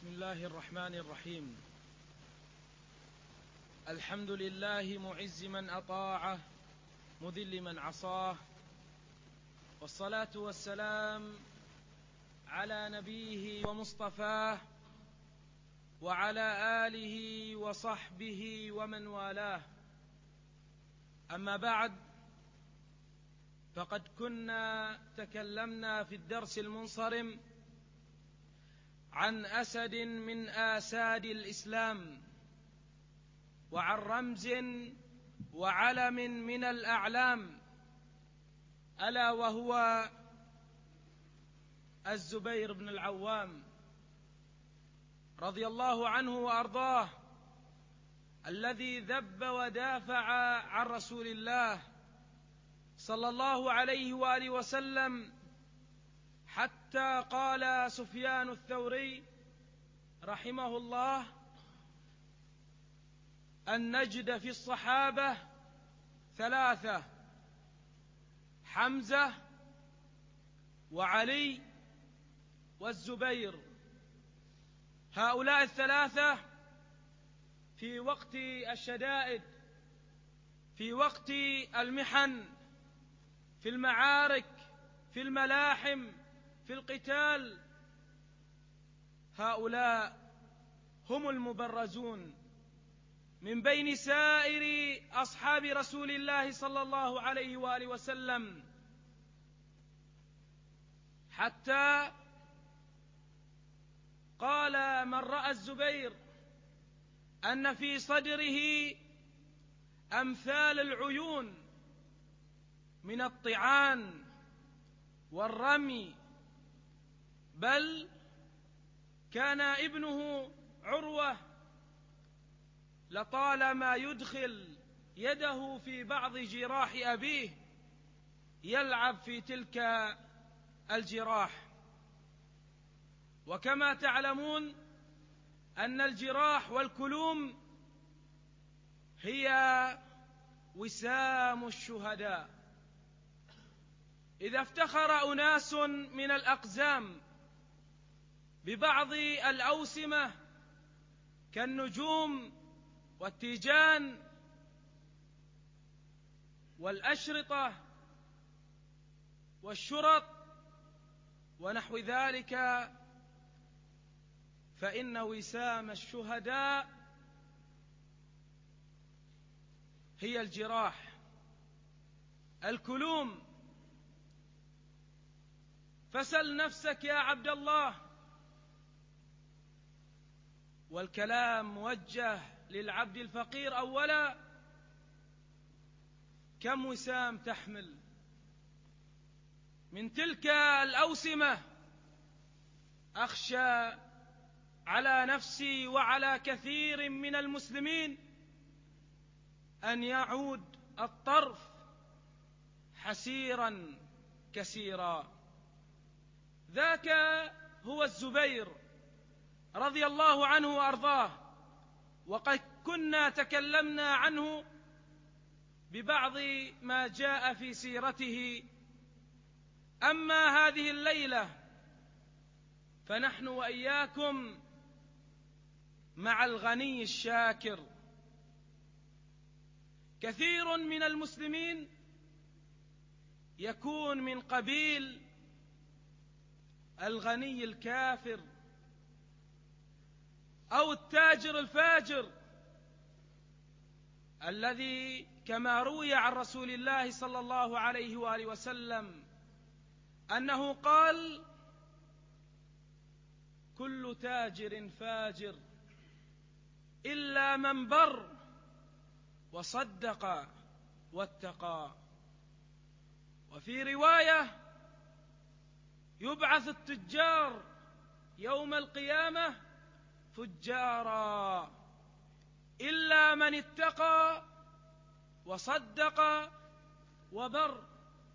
بسم الله الرحمن الرحيم. الحمد لله معز من أطاعه مذل من عصاه، والصلاة والسلام على نبيه ومصطفاه وعلى آله وصحبه ومن والاه. أما بعد، فقد كنا تكلمنا في الدرس المنصرم عن أسد من آساد الإسلام، وعن رمز وعلم من الأعلام، ألا وهو الزبير بن العوام رضي الله عنه وأرضاه، الذي ذب ودافع عن رسول الله صلى الله عليه وآله وسلم، حتى قال سفيان الثوري رحمه الله: أن نجد في الصحابة ثلاثة: حمزة وعلي والزبير. هؤلاء الثلاثة في وقت الشدائد، في وقت المحن، في المعارك، في الملاحم، في القتال، هؤلاء هم المبرزون من بين سائر أصحاب رسول الله صلى الله عليه وآله وسلم، حتى قال من رأى الزبير أن في صدره أمثال العيون من الطعان والرمي، بل كان ابنه عروة لطالما يدخل يده في بعض جراح أبيه يلعب في تلك الجراح. وكما تعلمون أن الجراح والكلوم هي وسام الشهداء. إذا افتخر أناس من الأقزام ببعض الأوسمة كالنجوم والتيجان والأشرطة والشرط ونحو ذلك، فإن وسام الشهداء هي الجراح، الكلوم. فسل نفسك يا عبد الله، والكلام موجه للعبد الفقير أولا: كم وسام تحمل من تلك الأوسمة؟ أخشى على نفسي وعلى كثير من المسلمين أن يعود الطرف حسيرا كسيرا. ذاك هو الزبير رضي الله عنه وأرضاه، وقد كنا تكلمنا عنه ببعض ما جاء في سيرته. أما هذه الليلة فنحن وإياكم مع الغني الشاكر. كثير من المسلمين يكون من قبيل الغني الكافر أو التاجر الفاجر، الذي كما روي عن رسول الله صلى الله عليه وآله وسلم أنه قال: كل تاجر فاجر إلا من بر وصدق واتقى. وفي رواية: يبعث التجار يوم القيامة فجارا إلا من اتقى وصدق وبر.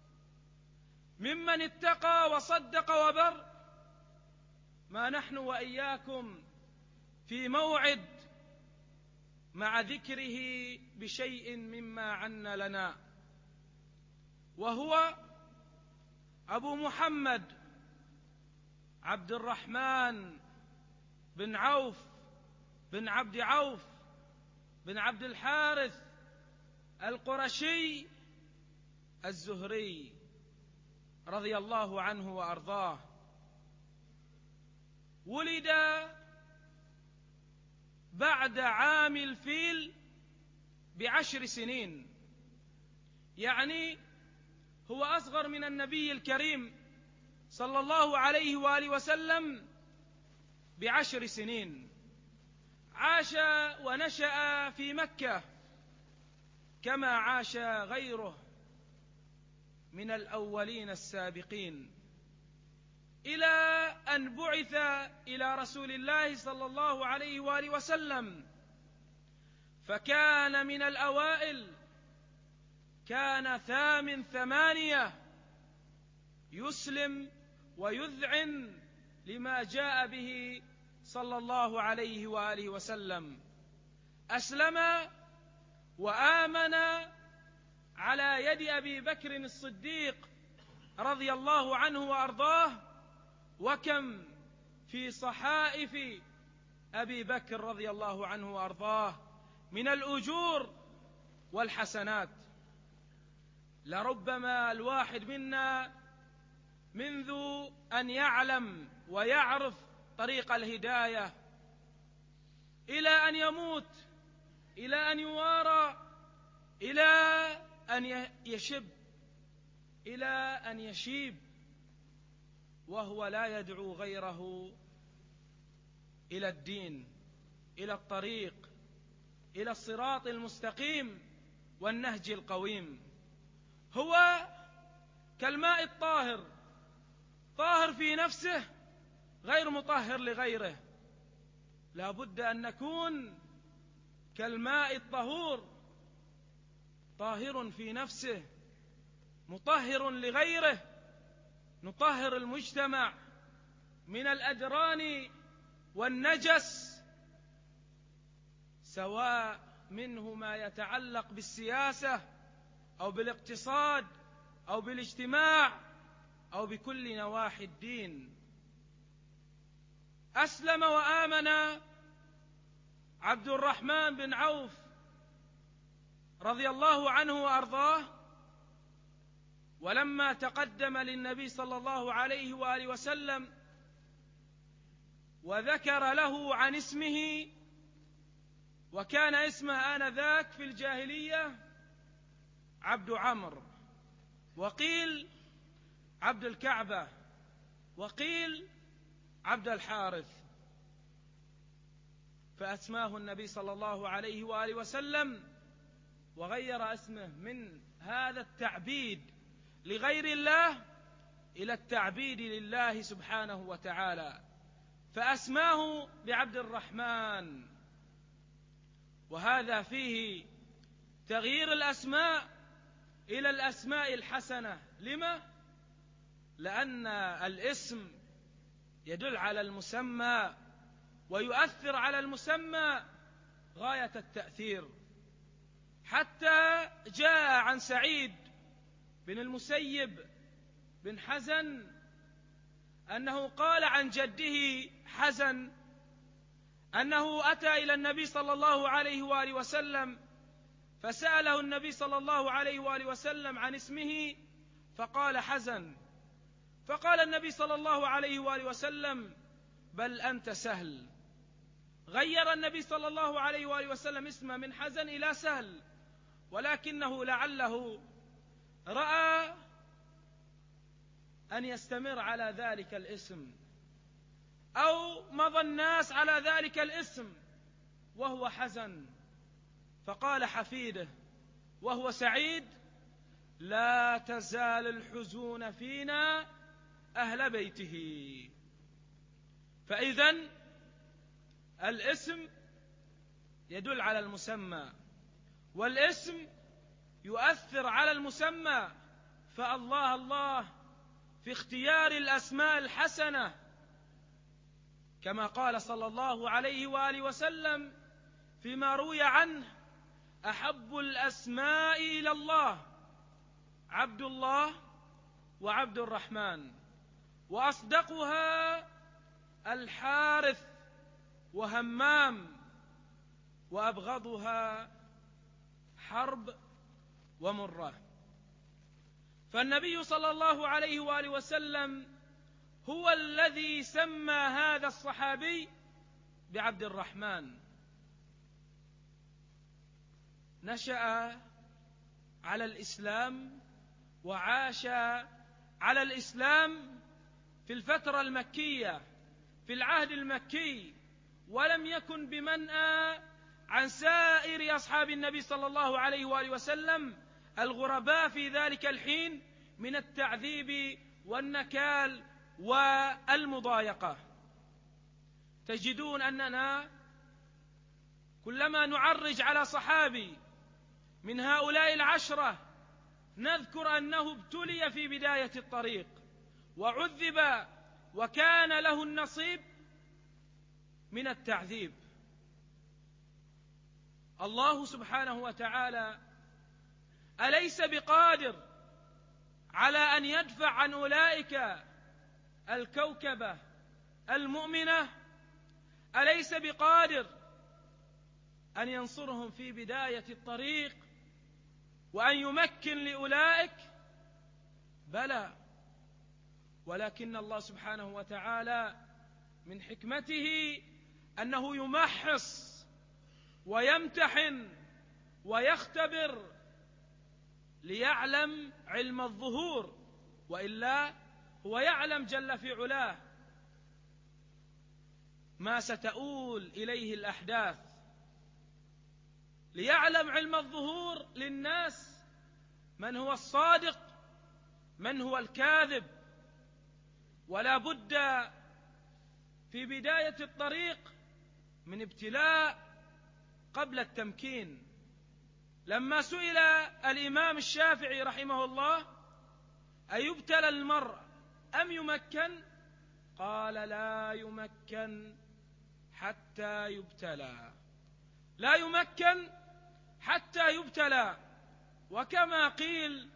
ممن اتقى وصدق وبر ما نحن وإياكم في موعد مع ذكره بشيء مما عن لنا، وهو أبو محمد عبد الرحمن بن عوف بن عبد عوف بن عبد الحارث القرشي الزهري رضي الله عنه وأرضاه. ولد بعد عام الفيل ب10 سنين، يعني هو أصغر من النبي الكريم صلى الله عليه وآله وسلم ب10 سنين. عاش ونشأ في مكة كما عاش غيره من الأولين السابقين، إلى أن بعث إلى رسول الله صلى الله عليه وآله وسلم، فكان من الأوائل، كان ثامن 8 يسلم ويذعن لما جاء به صلى الله عليه وآله وسلم. أسلم وآمن على يد أبي بكر الصديق رضي الله عنه وأرضاه، وكم في صحائف أبي بكر رضي الله عنه وأرضاه من الأجور والحسنات. لربما الواحد منا منذ أن يعلم ويعرف طريق الهداية إلى أن يموت، إلى أن يوارى، إلى أن يشب، إلى أن يشيب، وهو لا يدعو غيره إلى الدين، إلى الطريق، إلى الصراط المستقيم والنهج القويم. هو كالماء الطاهر، طاهر في نفسه غير مطهر لغيره. لا بد أن نكون كالماء الطهور، طاهر في نفسه مطهر لغيره، نطهر المجتمع من الأدران والنجس، سواء منه ما يتعلق بالسياسة أو بالاقتصاد أو بالاجتماع أو بكل نواحي الدين. أسلم وآمن عبد الرحمن بن عوف رضي الله عنه وأرضاه، ولما تقدم للنبي صلى الله عليه وآله وسلم وذكر له عن اسمه، وكان اسمه آنذاك في الجاهلية عبد عمرو، وقيل عبد الكعبة، وقيل عبد الحارث، فأسماه النبي صلى الله عليه وآله وسلم وغير اسمه من هذا التعبيد لغير الله إلى التعبيد لله سبحانه وتعالى، فأسماه بعبد الرحمن. وهذا فيه تغيير الأسماء إلى الأسماء الحسنة. لما؟ لأن الاسم يدل على المسمى ويؤثر على المسمى غاية التأثير. حتى جاء عن سعيد بن المسيب بن حزن أنه قال عن جده حزن أنه أتى إلى النبي صلى الله عليه وآله وسلم فسأله النبي صلى الله عليه وآله وسلم عن اسمه فقال حزن، فقال النبي صلى الله عليه وآله وسلم بل أنت سهل. غير النبي صلى الله عليه وآله وسلم اسمه من حزن إلى سهل، ولكنه لعله رأى أن يستمر على ذلك الاسم، أو مضى الناس على ذلك الاسم وهو حزن، فقال حفيده وهو سعيد لا تزال الحزون فينا أهل بيته. فإذن الاسم يدل على المسمى، والاسم يؤثر على المسمى، فالله الله في اختيار الأسماء الحسنة، كما قال صلى الله عليه وآله وسلم فيما روي عنه أحب الأسماء إلى الله عبد الله وعبد الرحمن، وأصدقها الحارث وهمام، وأبغضها حرب ومرة. فالنبي صلى الله عليه وآله وسلم هو الذي سمى هذا الصحابي بعبد الرحمن. نشأ على الإسلام وعاش على الإسلام في الفترة المكية، في العهد المكي، ولم يكن بمنأى عن سائر أصحاب النبي صلى الله عليه وآله وسلم الغرباء في ذلك الحين من التعذيب والنكال والمضايقة. تجدون أننا كلما نعرج على صحابي من هؤلاء العشرة نذكر أنه ابتلي في بداية الطريق وعذب وكان له النصيب من التعذيب. الله سبحانه وتعالى أليس بقادر على أن يدفع عن أولئك الكوكبة المؤمنة؟ أليس بقادر أن ينصرهم في بداية الطريق وأن يمكن لأولئك؟ بلى، ولكن الله سبحانه وتعالى من حكمته أنه يمحص ويمتحن ويختبر ليعلم علم الظهور، وإلا هو يعلم جل في علاه ما ستؤول إليه الأحداث، ليعلم علم الظهور للناس من هو الصادق من هو الكاذب. ولا بد في بداية الطريق من ابتلاء قبل التمكين. لما سئل الإمام الشافعي رحمه الله أيبتلى المرء أم يمكن؟ قال لا يمكن حتى يبتلى، لا يمكن حتى يبتلى. وكما قيل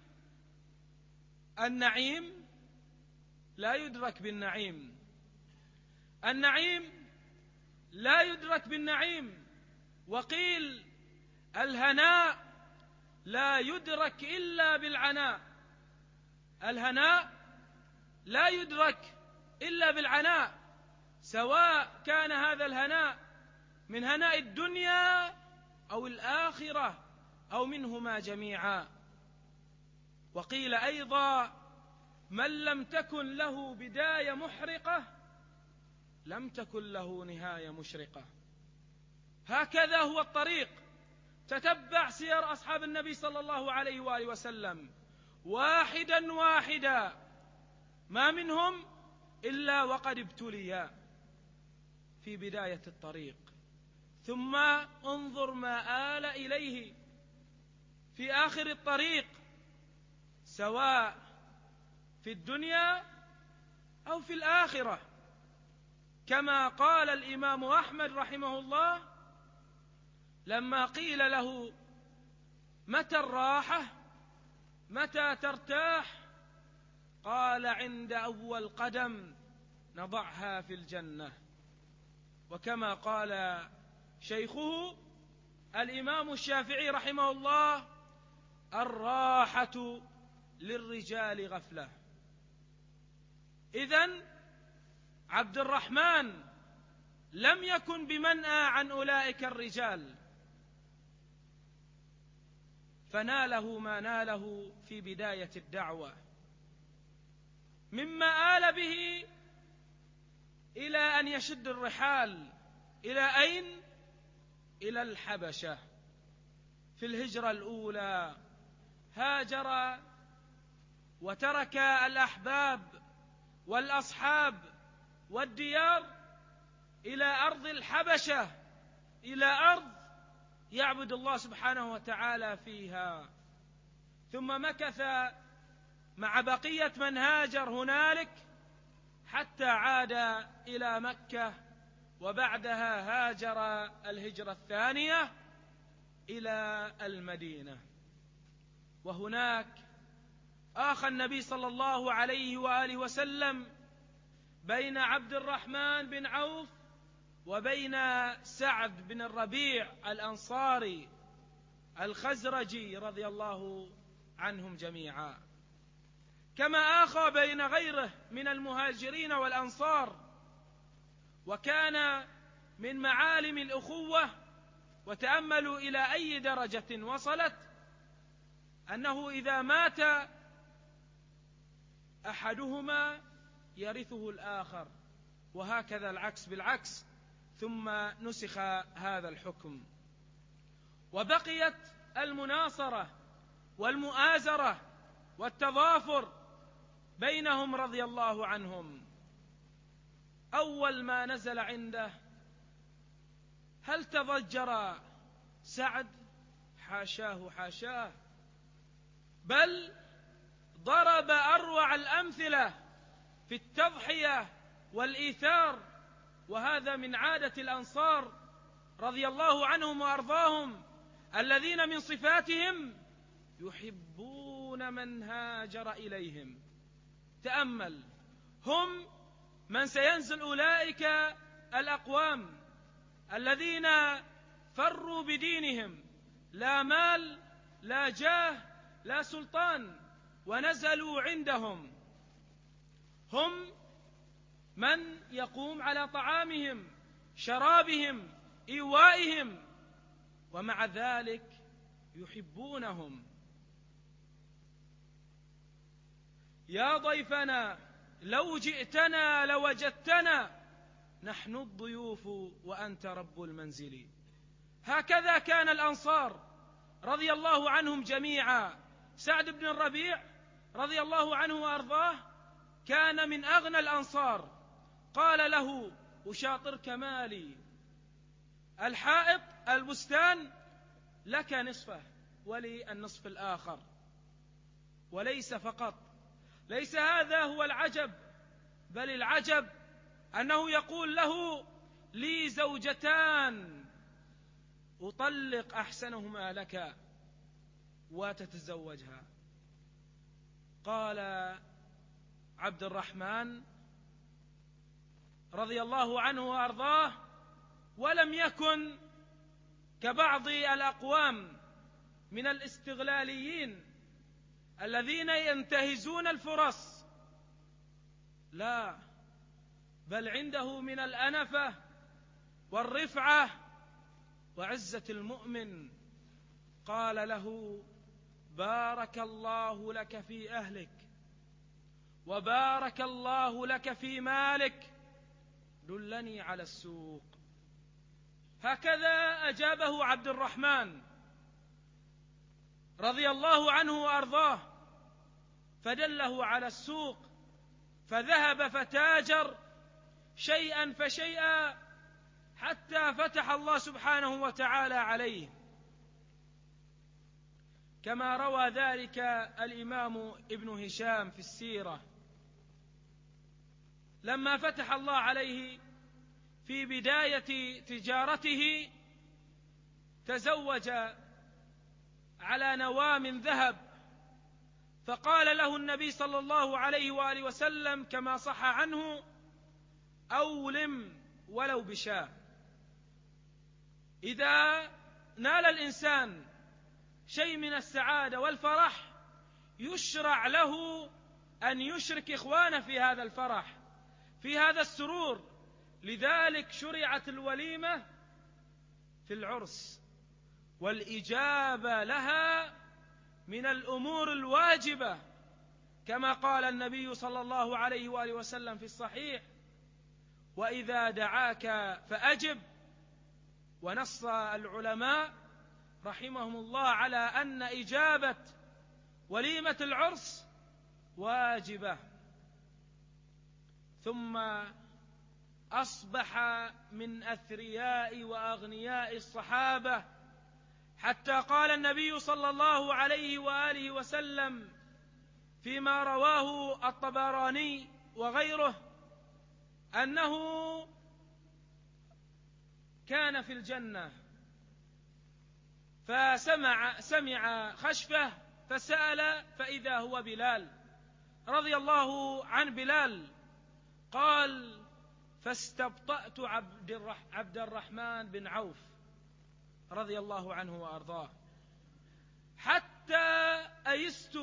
النعيم لا يدرك بالنعيم، النعيم لا يدرك بالنعيم، وقيل الهناء لا يدرك إلا بالعناء، الهناء لا يدرك إلا بالعناء، سواء كان هذا الهناء من هناء الدنيا أو الآخرة أو منهما جميعا. وقيل أيضا من لم تكن له بداية محرقة لم تكن له نهاية مشرقة. هكذا هو الطريق. تتبع سير أصحاب النبي صلى الله عليه وآله وسلم واحدا واحدا، ما منهم إلا وقد ابتلي في بداية الطريق، ثم انظر ما آل إليه في آخر الطريق، سواء في الدنيا أو في الآخرة. كما قال الإمام أحمد رحمه الله لما قيل له متى الراحة متى ترتاح؟ قال عند أول قدم نضعها في الجنة. وكما قال شيخه الإمام الشافعي رحمه الله الراحة للرجال غفلة. إذن عبد الرحمن لم يكن بمنأى عن أولئك الرجال، فناله ما ناله في بداية الدعوة، مما آل به إلى أن يشد الرحال. إلى أين؟ إلى الحبشة. في الهجرة الأولى هاجر وترك الأحباب والأصحاب والديار إلى أرض الحبشة، إلى أرض يعبد الله سبحانه وتعالى فيها. ثم مكث مع بقية من هاجر هنالك حتى عاد إلى مكة، وبعدها هاجر الهجرة الثانية إلى المدينة. وهناك آخى النبي صلى الله عليه وآله وسلم بين عبد الرحمن بن عوف وبين سعد بن الربيع الأنصاري الخزرجي رضي الله عنهم جميعا، كما آخى بين غيره من المهاجرين والأنصار. وكان من معالم الأخوة، وتأملوا إلى أي درجة وصلت، أنه إذا مات أحدهما يرثه الآخر، وهكذا العكس بالعكس، ثم نسخ هذا الحكم. وبقيت المناصرة والمؤازرة والتضافر بينهم رضي الله عنهم. أول ما نزل عنده هل تضجر سعد؟ حاشاه حاشاه، بل ضرب أروع الأمثلة في التضحية والإيثار، وهذا من عادة الأنصار رضي الله عنهم وأرضاهم، الذين من صفاتهم يحبون من هاجر إليهم. تأمل، هم من سينزل أولئك الأقوام الذين فروا بدينهم، لا مال لا جاه لا سلطان، ونزلوا عندهم. هم من يقوم على طعامهم شرابهم إيوائهم، ومع ذلك يحبونهم. يا ضيفنا لو جئتنا لوجدتنا نحن الضيوف وأنت رب المنزل. هكذا كان الأنصار رضي الله عنهم جميعا. سعد بن الربيع رضي الله عنه وأرضاه كان من أغنى الأنصار، قال له: أشاطرك مالي، الحائط البستان لك نصفه ولي النصف الآخر. وليس فقط، ليس هذا هو العجب، بل العجب أنه يقول له: لي زوجتان أطلق أحسنهما لك وتتزوجها. قال عبد الرحمن رضي الله عنه وأرضاه: ولم يكن كبعض الأقوام من الاستغلاليين الذين ينتهزون الفرص، لا، بل عنده من الأنفة والرفعة وعزة المؤمن. قال له: بارك الله لك في أهلك، وبارك الله لك في مالك، دلني على السوق. هكذا أجابه عبد الرحمن رضي الله عنه وأرضاه، فدله على السوق، فذهب فتاجر شيئا فشيئا حتى فتح الله سبحانه وتعالى عليه، كما روى ذلك الإمام ابن هشام في السيرة. لما فتح الله عليه في بداية تجارته تزوج على نواة من ذهب، فقال له النبي صلى الله عليه وآله وسلم كما صح عنه: أولم ولو بشاة. إذا نال الإنسان شيء من السعادة والفرح يشرع له أن يشرك إخوانه في هذا الفرح، في هذا السرور. لذلك شرعت الوليمة في العرس، والإجابة لها من الأمور الواجبة، كما قال النبي صلى الله عليه وآله وسلم في الصحيح: وإذا دعاك فأجب. ونص العلماء رحمهم الله على أن إجابة وليمة العرس واجبة. ثم أصبح من أثرياء وأغنياء الصحابة، حتى قال النبي صلى الله عليه وآله وسلم فيما رواه الطبراني وغيره أنه كان في الجنة فسمع خشفة فسأل فإذا هو بلال رضي الله عن بلال. قال: فاستبطأت عبد الرحمن بن عوف رضي الله عنه وأرضاه حتى أيست.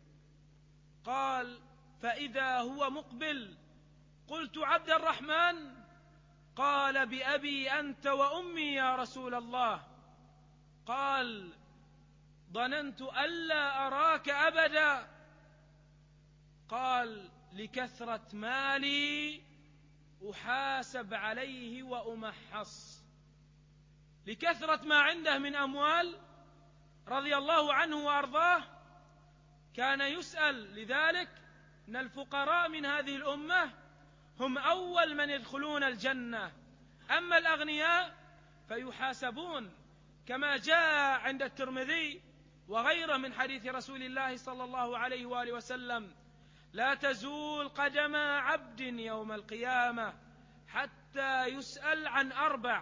قال: فإذا هو مقبل. قلت: عبد الرحمن؟ قال: بأبي أنت وأمي يا رسول الله. قال: ظننت ألا أراك أبدا. قال: لكثرة مالي أحاسب عليه وأمحص. لكثرة ما عنده من أموال رضي الله عنه وأرضاه كان يسأل. لذلك إن الفقراء من هذه الأمة هم أول من يدخلون الجنة، أما الأغنياء فيحاسبون، كما جاء عند الترمذي وغيره من حديث رسول الله صلى الله عليه وآله وسلم: لا تزول قدم عبد يوم القيامة حتى يسأل عن أربع: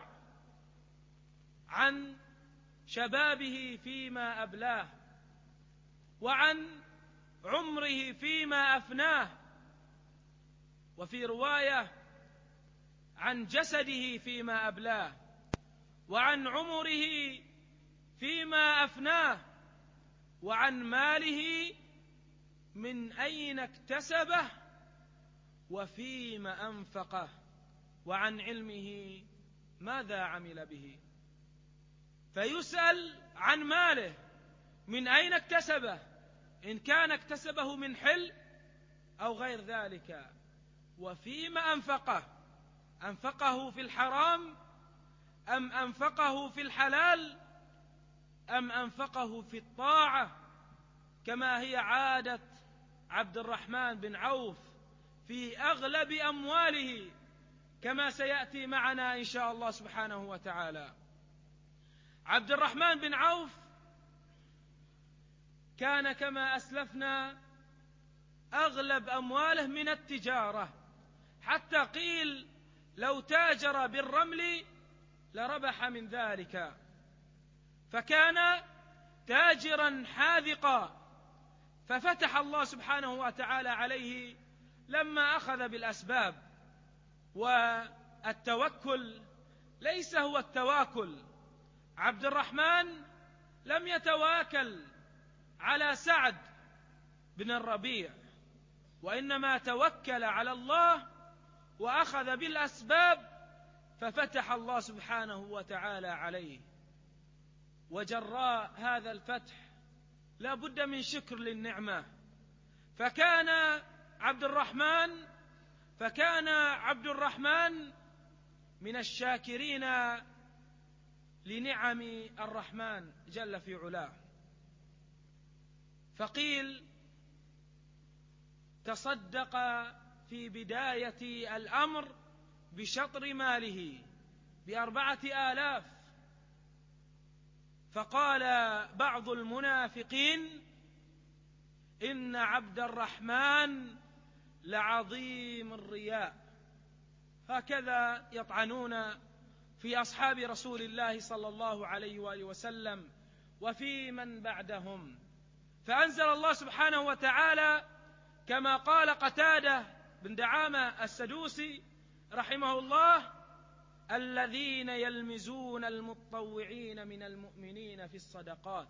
عن شبابه فيما أبلاه، وعن عمره فيما أفناه، وفي رواية عن جسده فيما أبلاه، وعن عمره فيما أفناه، وعن ماله من أين اكتسبه وفيما أنفقه، وعن علمه ماذا عمل به. فيسأل عن ماله من أين اكتسبه، إن كان اكتسبه من حل أو غير ذلك، وفيما أنفقه، أنفقه في الحرام أم أنفقه في الحلال أم أنفقه في الطاعة، كما هي عادة عبد الرحمن بن عوف في أغلب أمواله، كما سيأتي معنا إن شاء الله سبحانه وتعالى. عبد الرحمن بن عوف كان كما أسلفنا أغلب أمواله من التجارة، حتى قيل لو تاجر بالرمل لربح من ذلك، فكان تاجرا حاذقا. ففتح الله سبحانه وتعالى عليه لما أخذ بالأسباب. والتوكل ليس هو التواكل. عبد الرحمن لم يتواكل على سعد بن الربيع، وإنما توكل على الله وأخذ بالأسباب، ففتح الله سبحانه وتعالى عليه. وجراء هذا الفتح لا بد من شكر للنعمة، فكان عبد الرحمن من الشاكرين لنعم الرحمن جل في علاه. فقيل تصدق في بداية الأمر بشطر ماله ب4,000. فقال بعض المنافقين: إن عبد الرحمن لعظيم الرياء. هكذا يطعنون في أصحاب رسول الله صلى الله عليه وآله وسلم وفي من بعدهم. فأنزل الله سبحانه وتعالى كما قال قتادة بن دعامة السدوسي رحمه الله: الذين يلمزون المتطوعين من المؤمنين في الصدقات.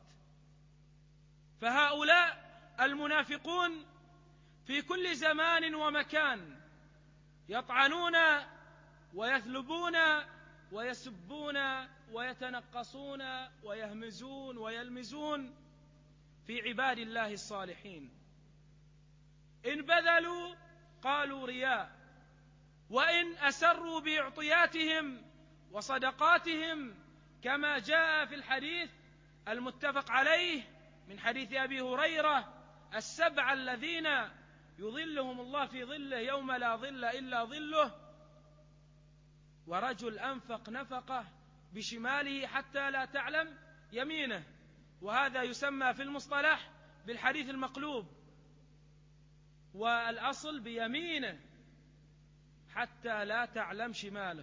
فهؤلاء المنافقون في كل زمان ومكان يطعنون ويثلبون ويسبون ويتنقصون ويهمزون ويلمزون في عباد الله الصالحين. إن بذلوا قالوا رياء، وإن أسروا بإعطياتهم وصدقاتهم كما جاء في الحديث المتفق عليه من حديث أبي هريرة: 7 الذين يظلهم الله في ظله يوم لا ظل إلا ظله: ورجل أنفق نفقه بشماله حتى لا تعلم يمينه، وهذا يسمى في المصطلح بالحديث المقلوب، والأصل بيمينه حتى لا تعلم شماله.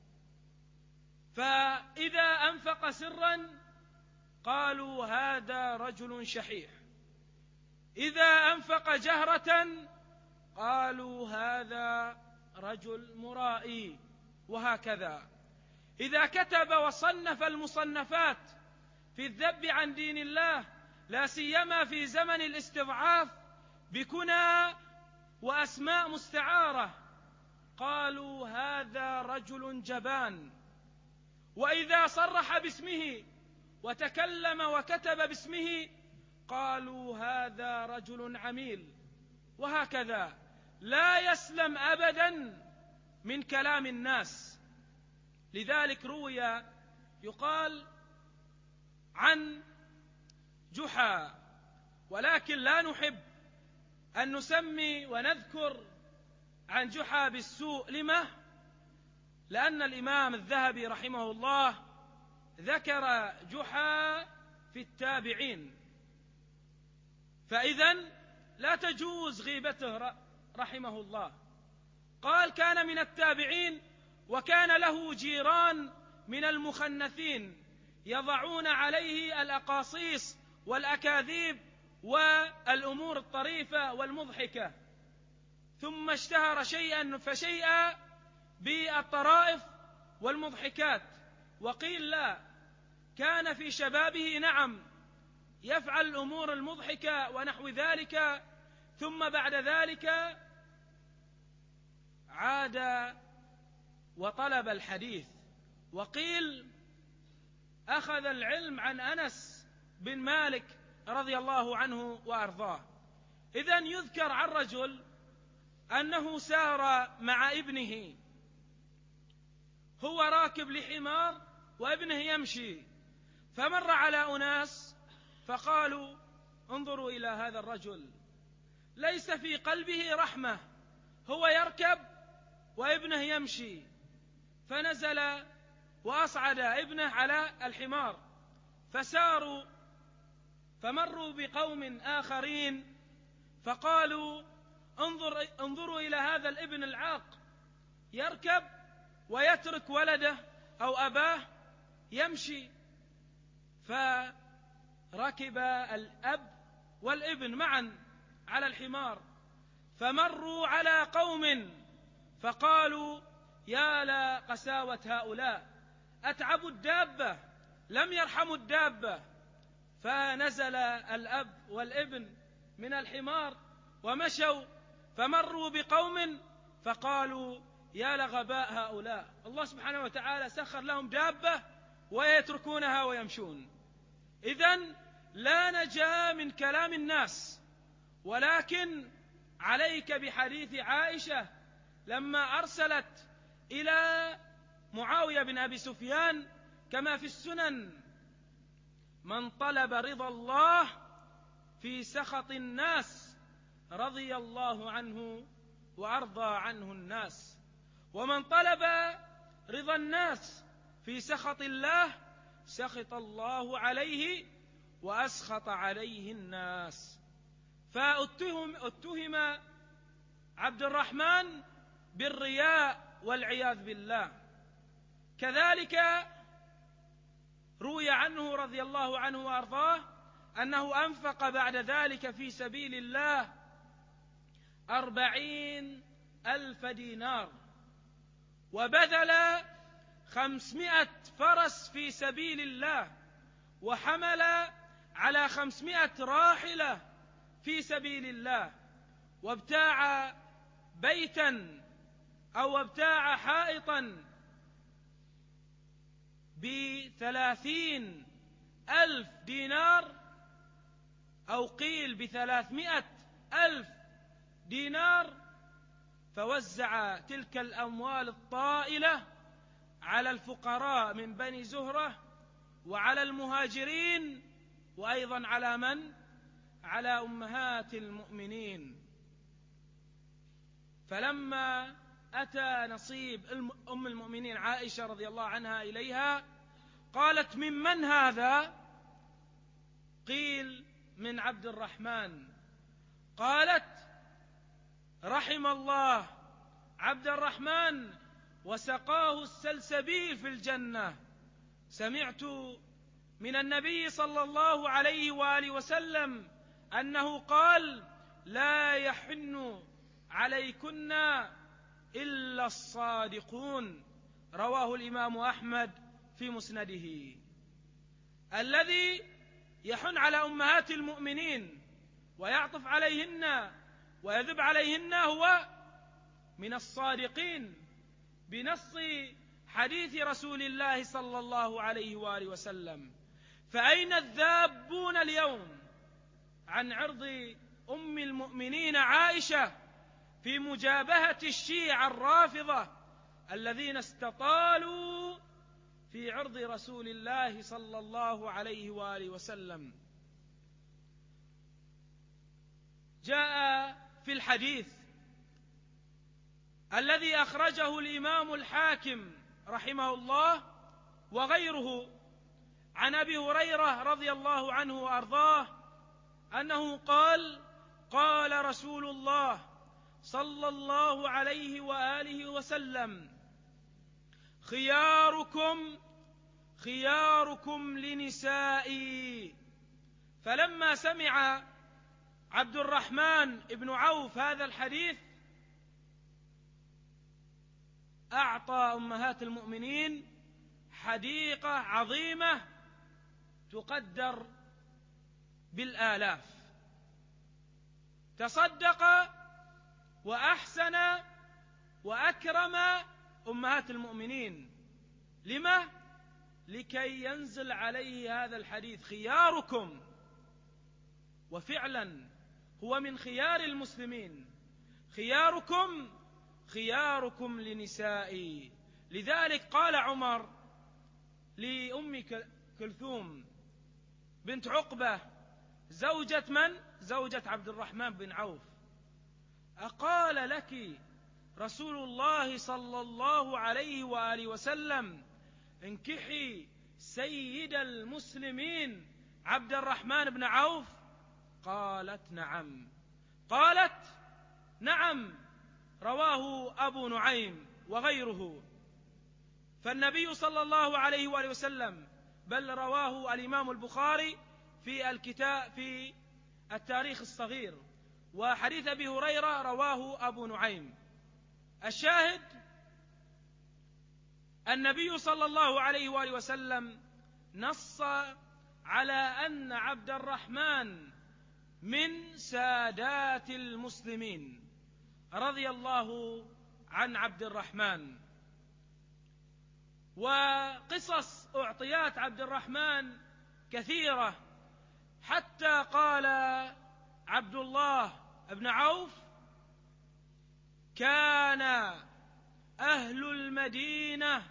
فإذا أنفق سرا قالوا هذا رجل شحيح، إذا أنفق جهرة قالوا هذا رجل مرائي. وهكذا إذا كتب وصنف المصنفات في الذب عن دين الله، لا سيما في زمن الاستضعاف، بكنى وأسماء مستعارة، قالوا هذا رجل جبان. وإذا صرح باسمه وتكلم وكتب باسمه قالوا هذا رجل عميل. وهكذا لا يسلم أبدا من كلام الناس. لذلك روي يقال عن جحا، ولكن لا نحب أن نسمي ونذكر عن جحا بالسوء. لما؟ لأن الإمام الذهبي رحمه الله ذكر جحا في التابعين، فإذن لا تجوز غيبته رحمه الله. قال كان من التابعين، وكان له جيران من المخنثين يضعون عليه الأقاصيص والأكاذيب والأمور الطريفة والمضحكة، ثم اشتهر شيئا فشيئا بالطرائف والمضحكات. وقيل لا، كان في شبابه نعم يفعل الأمور المضحكة ونحو ذلك، ثم بعد ذلك عاد وطلب الحديث. وقيل أخذ العلم عن أنس بن مالك رضي الله عنه وأرضاه. إذن يذكر عن رجل أنه سار مع ابنه، هو راكب لحمار وابنه يمشي، فمر على أناس فقالوا انظروا إلى هذا الرجل ليس في قلبه رحمة، هو يركب وابنه يمشي. فنزل وأصعد ابنه على الحمار، فساروا فمروا بقوم آخرين فقالوا انظروا إلى هذا الابن العاق يركب ويترك ولده أو أباه يمشي. فركب الأب والابن معا على الحمار، فمروا على قوم فقالوا يا لقساوة هؤلاء، أتعبوا الدابة لم يرحموا الدابة. فنزل الأب والابن من الحمار ومشوا، فمروا بقوم فقالوا يا لغباء هؤلاء، الله سبحانه وتعالى سخر لهم دابة ويتركونها ويمشون. إذن لا نجا من كلام الناس، ولكن عليك بحديث عائشة لما أرسلت إلى معاوية بن أبي سفيان كما في السنن: من طلب رضا الله في سخط الناس رضي الله عنه وأرضى عنه الناس، ومن طلب رضا الناس في سخط الله سخط الله عليه وأسخط عليه الناس. فاتهم عبد الرحمن بالرياء والعياذ بالله. كذلك روي عنه رضي الله عنه وأرضاه أنه أنفق بعد ذلك في سبيل الله 40,000 دينار، وبذل 500 فرس في سبيل الله، وحمل على 500 راحلة في سبيل الله، وابتاع بيتا أو ابتاع حائطا ب30,000 دينار، أو قيل ب300,000 دينار، فوزع تلك الأموال الطائلة على الفقراء من بني زهرة وعلى المهاجرين، وأيضا على من؟ على أمهات المؤمنين. فلما أتى نصيب أم المؤمنين عائشة رضي الله عنها إليها قالت: ممن هذا؟ قيل: من عبد الرحمن. قالت: رحم الله عبد الرحمن وسقاه السلسبيل في الجنة. سمعت من النبي صلى الله عليه وآله وسلم أنه قال: لا يحن عليكن إلا الصادقون، رواه الإمام أحمد في مسنده. الذي يحن على أمهات المؤمنين ويعطف عليهن ويذب عليهن هو من الصادقين بنص حديث رسول الله صلى الله عليه وآله وسلم. فأين الذابون اليوم عن عرض أم المؤمنين عائشة في مجابهة الشيعة الرافضة الذين استطالوا في عرض رسول الله صلى الله عليه وآله وسلم؟ جاء في الحديث الذي أخرجه الإمام الحاكم رحمه الله وغيره عن أبي هريرة رضي الله عنه وأرضاه أنه قال: قال رسول الله صلى الله عليه وآله وسلم: خياركم لنسائي. فلما سمع عبد الرحمن بن عوف هذا الحديث أعطى أمهات المؤمنين حديقة عظيمة تقدر بالآلاف، تصدق وأحسن وأكرم أمهات المؤمنين. لما؟ لكي ينزل عليه هذا الحديث: خياركم. وفعلا هو من خيار المسلمين. خياركم لنسائي. لذلك قال عمر لأم كلثوم بنت عقبة زوجة من؟ زوجة عبد الرحمن بن عوف: أقال لك رسول الله صلى الله عليه وآله وسلم انكحي سيد المسلمين عبد الرحمن بن عوف؟ قالت نعم. رواه أبو نعيم وغيره. فالنبي صلى الله عليه وآله وسلم، بل رواه الإمام البخاري في التاريخ الصغير، وحديث أبي هريرة رواه أبو نعيم. الشاهد: النبي صلى الله عليه وآله وسلم نص على أن عبد الرحمن من سادات المسلمين رضي الله عن عبد الرحمن. وقصص أعطيات عبد الرحمن كثيرة، حتى قال عبد الله بن عوف: كان أهل المدينة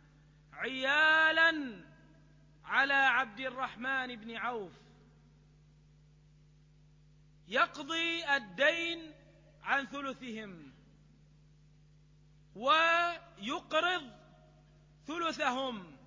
عيالا على عبد الرحمن بن عوف، يقضي الدين عن ثلثهم ويقرض ثلثهم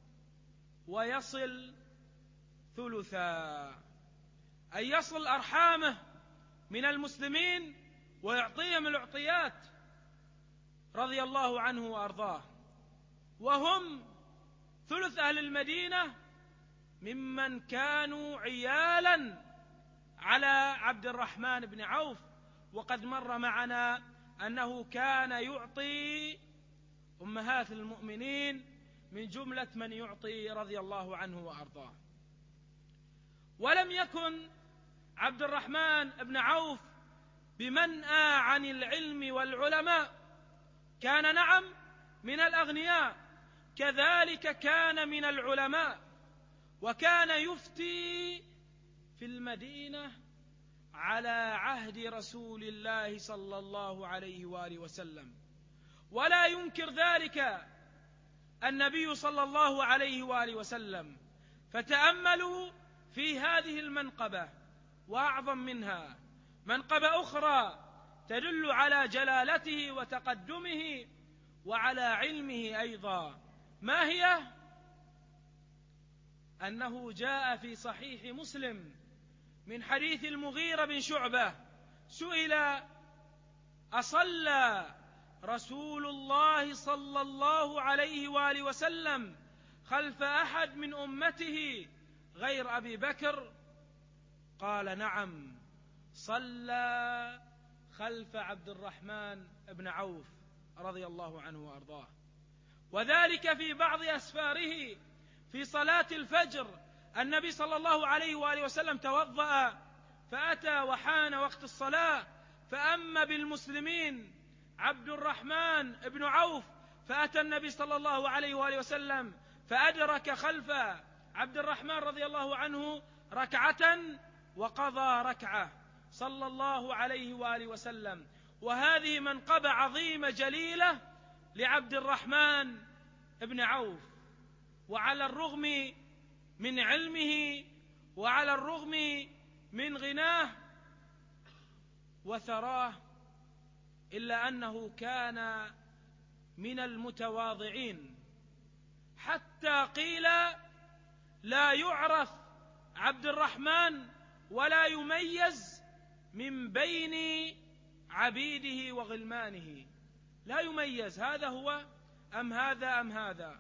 ويصل ثلثا، أي يصل أرحامه من المسلمين ويعطيهم العطيات رضي الله عنه وأرضاه. وهم ثلث أهل المدينة ممن كانوا عيالا على عبد الرحمن بن عوف. وقد مر معنا أنه كان يعطي أمهات المؤمنين من جملة من يعطي رضي الله عنه وأرضاه. ولم يكن عبد الرحمن بن عوف بمنأى عن العلم والعلماء، كان نعم من الأغنياء، كذلك كان من العلماء، وكان يفتي في المدينة على عهد رسول الله صلى الله عليه وآله وسلم، ولا ينكر ذلك النبي صلى الله عليه وآله وسلم. فتأملوا في هذه المنقبة، وأعظم منها منقبة أخرى تدل على جلالته وتقدمه وعلى علمه أيضا. ما هي؟ أنه جاء في صحيح مسلم من حديث المغيرة بن شعبة: سئل: أصلى رسول الله صلى الله عليه وآله وسلم خلف أحد من أمته غير أبي بكر؟ قال: نعم، صلى خلف عبد الرحمن بن عوف. رضي الله عنه وأرضاه. وذلك في بعض أسفاره في صلاة الفجر، النبي صلى الله عليه وآله وسلم توضأ فأتى وحان وقت الصلاة، فأما بالمسلمين عبد الرحمن بن عوف، فأتى النبي صلى الله عليه وآله وسلم فأدرك خلف عبد الرحمن رضي الله عنه ركعة وقضى ركعة صلى الله عليه وآله وسلم. وهذه منقبة عظيمة جليلة لعبد الرحمن بن عوف. وعلى الرغم من علمه وعلى الرغم من غناه وثراه، إلا أنه كان من المتواضعين، حتى قيل لا يعرف عبد الرحمن ولا يميز من بين عبيده وغلمانه، لا يميز هذا هو أم هذا أم هذا.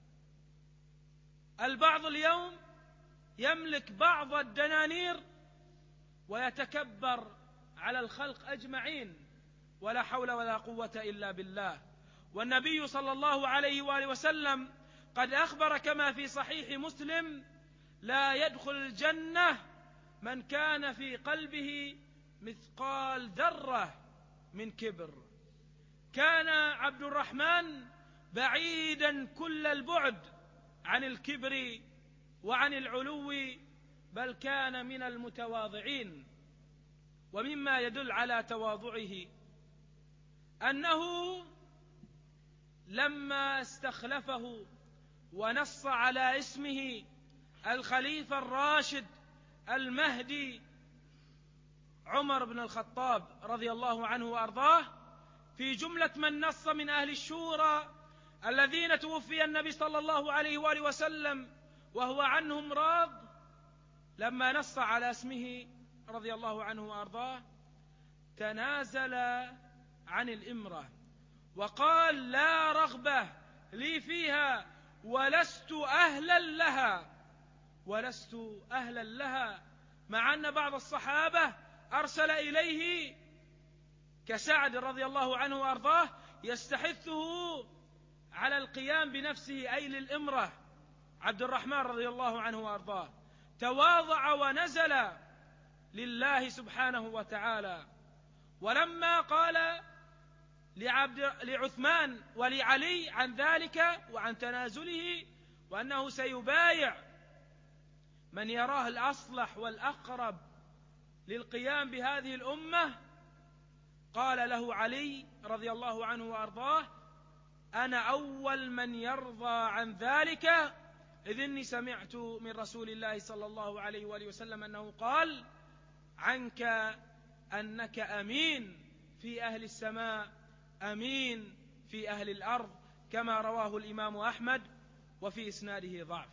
البعض اليوم يملك بعض الدنانير ويتكبر على الخلق أجمعين، ولا حول ولا قوة إلا بالله. والنبي صلى الله عليه وآله وسلم قد أخبر كما في صحيح مسلم: لا يدخل الجنة من كان في قلبه مثقال ذرة من كبر. كان عبد الرحمن بعيدا كل البعد عن الكبر وعن العلو، بل كان من المتواضعين. ومما يدل على تواضعه أنه لما استخلفه ونص على اسمه الخليفة الراشد المهدي عمر بن الخطاب رضي الله عنه وأرضاه في جملة من نص من أهل الشورى الذين توفي النبي صلى الله عليه وآله وسلم وهو عنهم راض، لما نص على اسمه رضي الله عنه وأرضاه تنازل عن الإمرة وقال: لا رغبة لي فيها ولست أهلا لها، ولست أهلا لها. مع أن بعض الصحابة أرسل إليه كسعد رضي الله عنه وأرضاه يستحثه على القيام بنفسه، أي للإمرة. عبد الرحمن رضي الله عنه وأرضاه تواضع ونزل لله سبحانه وتعالى. ولما قال لعثمان ولعلي عن ذلك وعن تنازله وأنه سيبايع من يراه الأصلح والأقرب للقيام بهذه الأمة، قال له علي رضي الله عنه وأرضاه: أنا أول من يرضى عن ذلك، إذ إني سمعت من رسول الله صلى الله عليه وآله وسلم أنه قال: عنك أنك أمين في أهل السماء أمين في أهل الأرض، كما رواه الإمام أحمد وفي إسناده ضعف.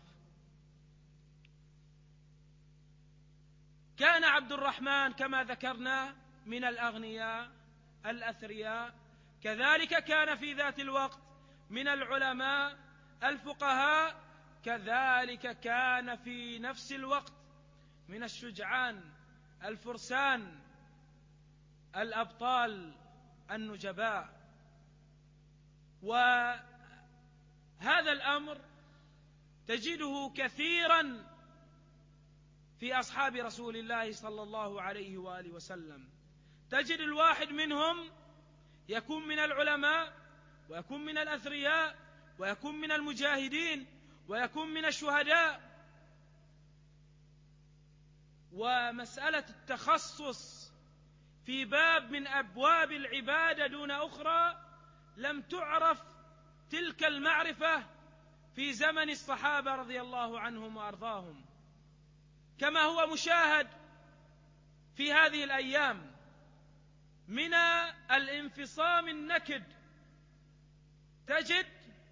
كان عبد الرحمن كما ذكرنا من الأغنياء الأثرياء، كذلك كان في ذات الوقت من العلماء الفقهاء، كذلك كان في نفس الوقت من الشجعان الفرسان الأبطال النجباء. وهذا الأمر تجده كثيرا في أصحاب رسول الله صلى الله عليه وآله وسلم. تجد الواحد منهم يكون من العلماء ويكون من الأثرياء ويكون من المجاهدين ويكون من الشهداء، ومسألة التخصص في باب من أبواب العبادة دون أخرى لم تعرف تلك المعرفة في زمن الصحابة رضي الله عنهم وأرضاهم، كما هو مشاهد في هذه الأيام من الانفصام النكد. تجد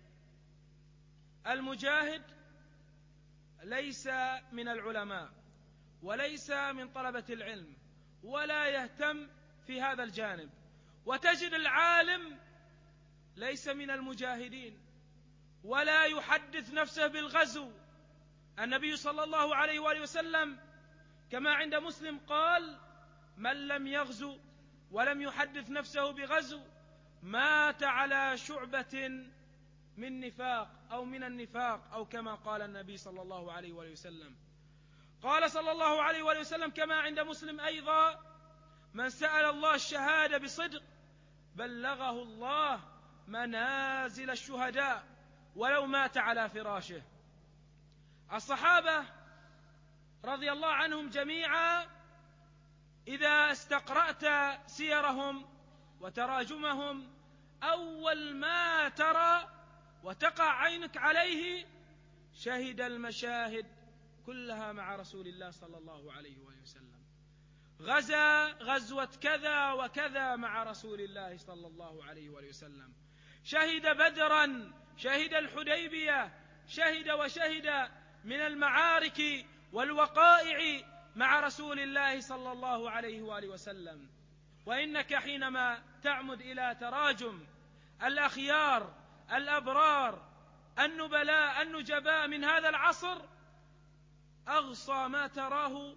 المجاهد ليس من العلماء وليس من طلبة العلم ولا يهتم في هذا الجانب، وتجد العالم ليس من المجاهدين ولا يحدث نفسه بالغزو. النبي صلى الله عليه وآله وسلم كما عند مسلم قال: من لم يغزو ولم يحدث نفسه بغزو مات على شعبة من نفاق أو من النفاق، أو كما قال النبي صلى الله عليه وآله وسلم. قال صلى الله عليه وآله وسلم كما عند مسلم أيضا: من سأل الله الشهادة بصدق بلغه الله منازل الشهداء ولو مات على فراشه. الصحابة رضي الله عنهم جميعا إذا استقرأت سيرهم وتراجمهم، أول ما ترى وتقع عينك عليه شهد المشاهد كلها مع رسول الله صلى الله عليه وآله وسلم. غزا غزوة كذا وكذا مع رسول الله صلى الله عليه وآله وسلم، شهد بدرا، شهد الحديبية، شهد من المعارك والوقائع مع رسول الله صلى الله عليه وآله وسلم. وإنك حينما تعمد إلى تراجم الأخيار الأبرار النبلاء النجباء من هذا العصر، أغصى ما تراه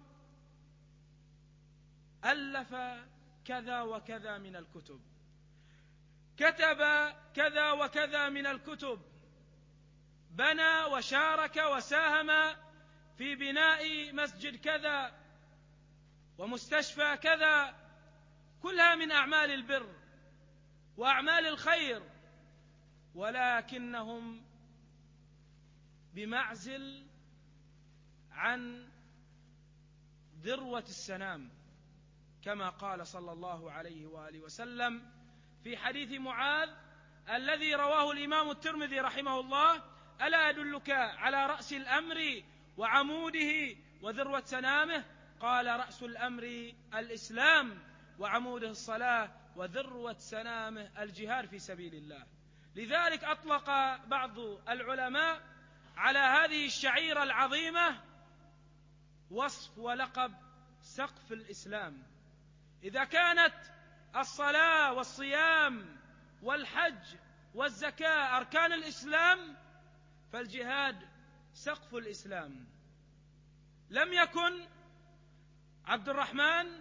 ألف كذا وكذا من الكتب، كتب كذا وكذا من الكتب، بنى وشارك وساهم في بناء مسجد كذا ومستشفى كذا، كلها من أعمال البر وأعمال الخير، ولكنهم بمعزل عن ذروة السنام، كما قال صلى الله عليه وآله وسلم في حديث معاذ الذي رواه الإمام الترمذي رحمه الله: ألا أدلك على رأس الأمر وعموده وذروة سنامه؟ قال: رأس الأمر الإسلام، وعموده الصلاة، وذروة سنامه الجهاد في سبيل الله. لذلك أطلق بعض العلماء على هذه الشعيرة العظيمة وصف ولقب سقف الإسلام. إذا كانت الصلاة والصيام والحج والزكاة أركان الإسلام، فالجهاد سقف الإسلام. لم يكن عبد الرحمن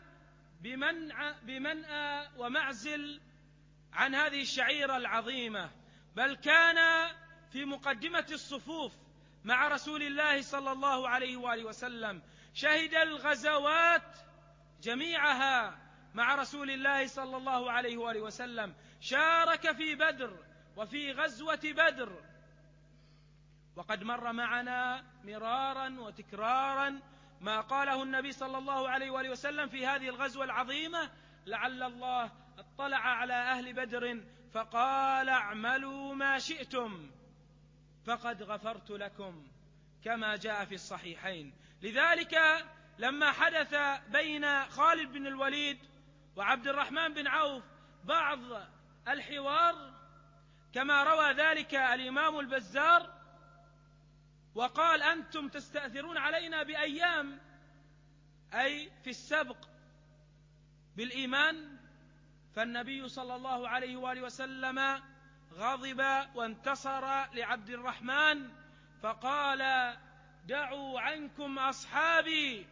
بمنأى ومعزل عن هذه الشعيرة العظيمة، بل كان في مقدمة الصفوف مع رسول الله صلى الله عليه وآله وسلم، شهد الغزوات جميعها مع رسول الله صلى الله عليه وآله وسلم، شارك في بدر وفي غزوة بدر. وقد مر معنا مرارا وتكرارا ما قاله النبي صلى الله عليه وآله وسلم في هذه الغزوة العظيمة: لعل الله اطلع على أهل بدر فقال: اعملوا ما شئتم فقد غفرت لكم، كما جاء في الصحيحين. لذلك لما حدث بين خالد بن الوليد وعبد الرحمن بن عوف بعض الحوار، كما روى ذلك الإمام البزار، وقال: أنتم تستأثرون علينا بأيام، أي في السبق بالإيمان، فالنبي صلى الله عليه وآله وسلم غضب وانتصر لعبد الرحمن فقال: دعوا عنكم أصحابي،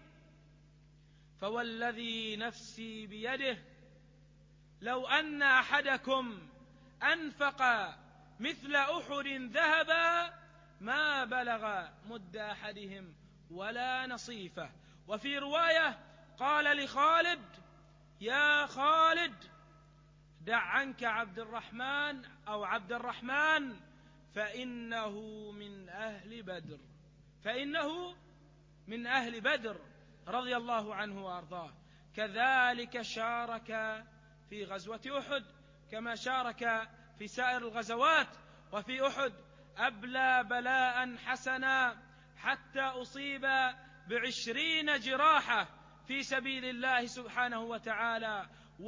فوالذي نفسي بيده لو أن أحدكم أنفق مثل أحد ذهبا ما بلغ مد أحدهم ولا نصيفه. وفي رواية قال لخالد: يا خالد دع عنك عبد الرحمن فإنه من أهل بدر، فإنه من أهل بدر رضي الله عنه وأرضاه. كذلك شارك في غزوة أحد كما شارك في سائر الغزوات، وفي أحد أبلى بلاء حسنا حتى أصيب ب20 جراحة في سبيل الله سبحانه وتعالى،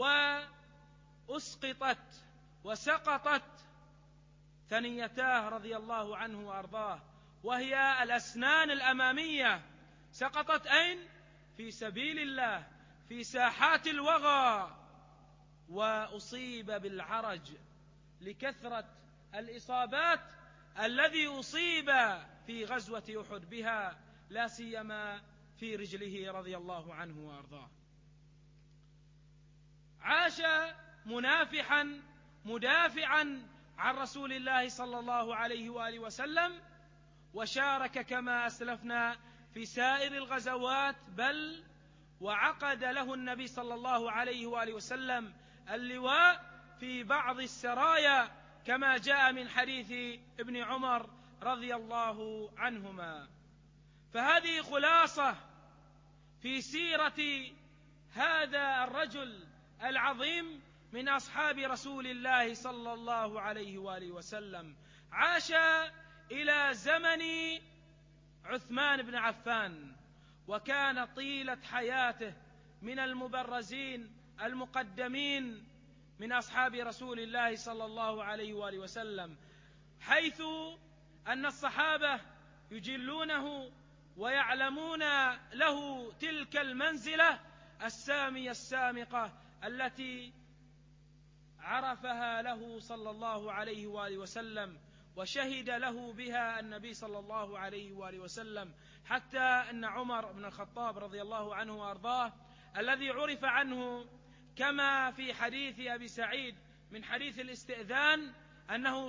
وسقطت ثنيتاه رضي الله عنه وأرضاه، وهي الأسنان الأمامية. سقطت أين؟ في سبيل الله في ساحات الوغى، وأصيب بالعرج لكثرة الإصابات الذي أصيب في غزوة أحد بها، لا سيما في رجله رضي الله عنه وأرضاه. عاش منافحا مدافعا عن رسول الله صلى الله عليه وآله وسلم، وشارك كما أسلفنا في سائر الغزوات، بل وعقد له النبي صلى الله عليه وآله وسلم اللواء في بعض السرايا كما جاء من حديث ابن عمر رضي الله عنهما. فهذه خلاصة في سيرة هذا الرجل العظيم من أصحاب رسول الله صلى الله عليه وآله وسلم. عاش إلى زمن عثمان بن عفان، وكان طيلة حياته من المبرزين المقدمين من أصحاب رسول الله صلى الله عليه وآله وسلم، حيث أن الصحابة يجلونه ويعلمون له تلك المنزلة السامية السامقة التي عرفها له صلى الله عليه وآله وسلم، وشهد له بها النبي صلى الله عليه وآله وسلم، حتى أن عمر بن الخطاب رضي الله عنه وأرضاه الذي عرف عنه كما في حديث أبي سعيد من حديث الاستئذان أنه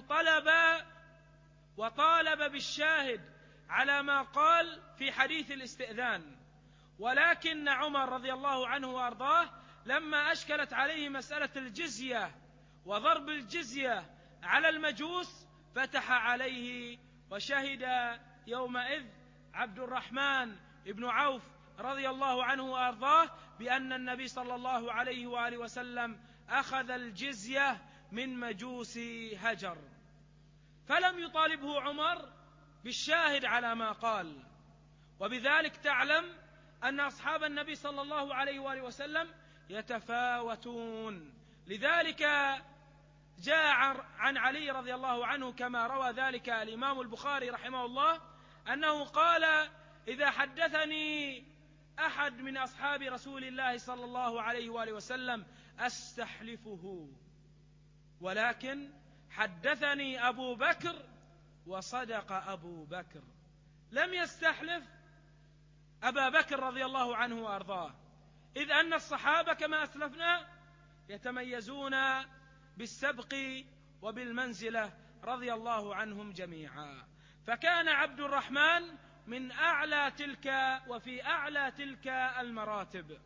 طالب بالشاهد على ما قال في حديث الاستئذان، ولكن عمر رضي الله عنه وأرضاه لما أشكلت عليه مسألة الجزية وضرب الجزية على المجوس فتح عليه، وشهد يومئذ عبد الرحمن بن عوف رضي الله عنه وأرضاه بأن النبي صلى الله عليه وآله وسلم أخذ الجزية من مجوس هجر، فلم يطالبه عمر بالشاهد على ما قال. وبذلك تعلم أن أصحاب النبي صلى الله عليه وآله وسلم يتفاوتون. لذلك جاء عن علي رضي الله عنه كما روى ذلك الإمام البخاري رحمه الله أنه قال: إذا حدثني أحد من أصحاب رسول الله صلى الله عليه وآله وسلم أستحلفه، ولكن حدثني أبو بكر وصدق أبو بكر. لم يستحلف أبا بكر رضي الله عنه وأرضاه، إذ أن الصحابة كما أسلفنا يتميزون بالسبق وبالمنزلة رضي الله عنهم جميعا. فكان عبد الرحمن من أعلى تلك وفي أعلى تلك المراتب.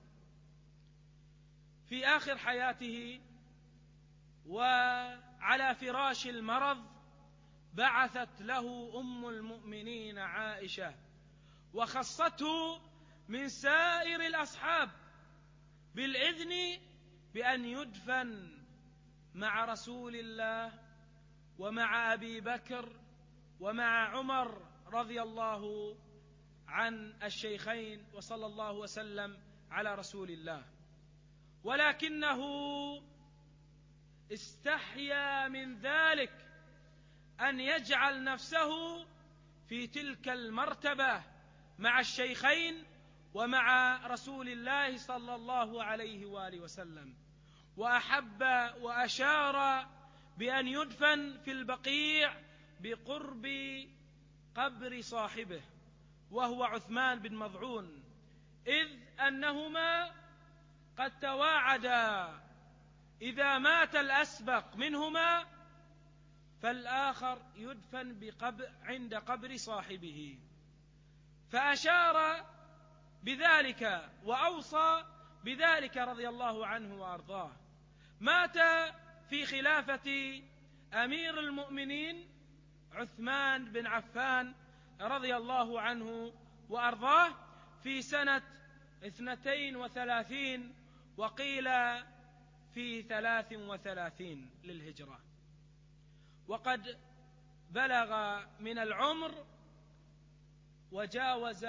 في آخر حياته وعلى فراش المرض بعثت له أم المؤمنين عائشة وخصته من سائر الأصحاب بالإذن بأن يدفن مع رسول الله ومع أبي بكر ومع عمر رضي الله عن الشيخين، وصلى الله وسلم على رسول الله. ولكنه استحيا من ذلك أن يجعل نفسه في تلك المرتبة مع الشيخين ومع رسول الله صلى الله عليه وآله وسلم، وأحب وأشار بأن يدفن في البقيع بقرب قبر صاحبه وهو عثمان بن مظعون، إذ أنهما قد تواعدا إذا مات الأسبق منهما فالآخر يدفن عند قبر صاحبه، فأشار بذلك وأوصى بذلك رضي الله عنه وأرضاه. مات في خلافة أمير المؤمنين عثمان بن عفان رضي الله عنه وأرضاه في سنة 32 وقيل في 33 للهجرة، وقد بلغ من العمر وجاوز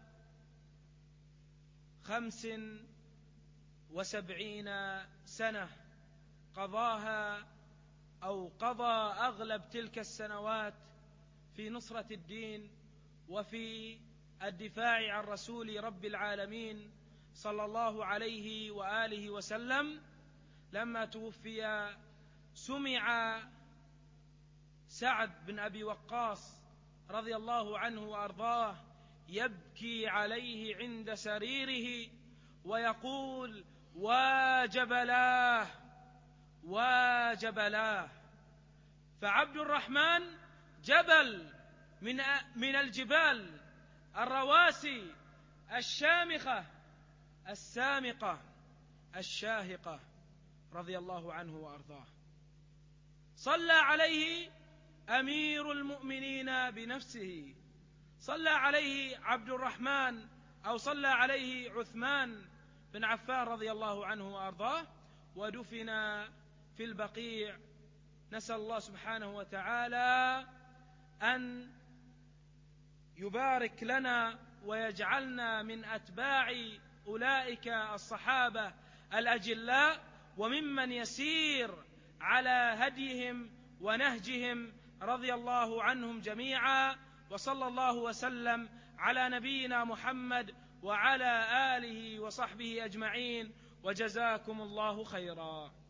75 سنة قضاها أو قضى أغلب تلك السنوات في نصرة الدين وفي الدفاع عن رسول رب العالمين صلى الله عليه وآله وسلم. لما توفي سمع سعد بن أبي وقاص رضي الله عنه وأرضاه يبكي عليه عند سريره ويقول: وجبلاه. فعبد الرحمن جبل من الجبال الرواسي الشامخة السامقة الشاهقة رضي الله عنه وأرضاه. صلى عليه أمير المؤمنين بنفسه، صلى عليه عبد الرحمن أو صلى عليه عثمان بن عفان رضي الله عنه وأرضاه، ودفن في البقيع. نسأل الله سبحانه وتعالى أن يبارك لنا ويجعلنا من أتباع أولئك الصحابة الأجلاء، وممن يسير على هديهم ونهجهم رضي الله عنهم جميعا. وصلى الله وسلم على نبينا محمد وعلى آله وصحبه أجمعين، وجزاكم الله خيرا.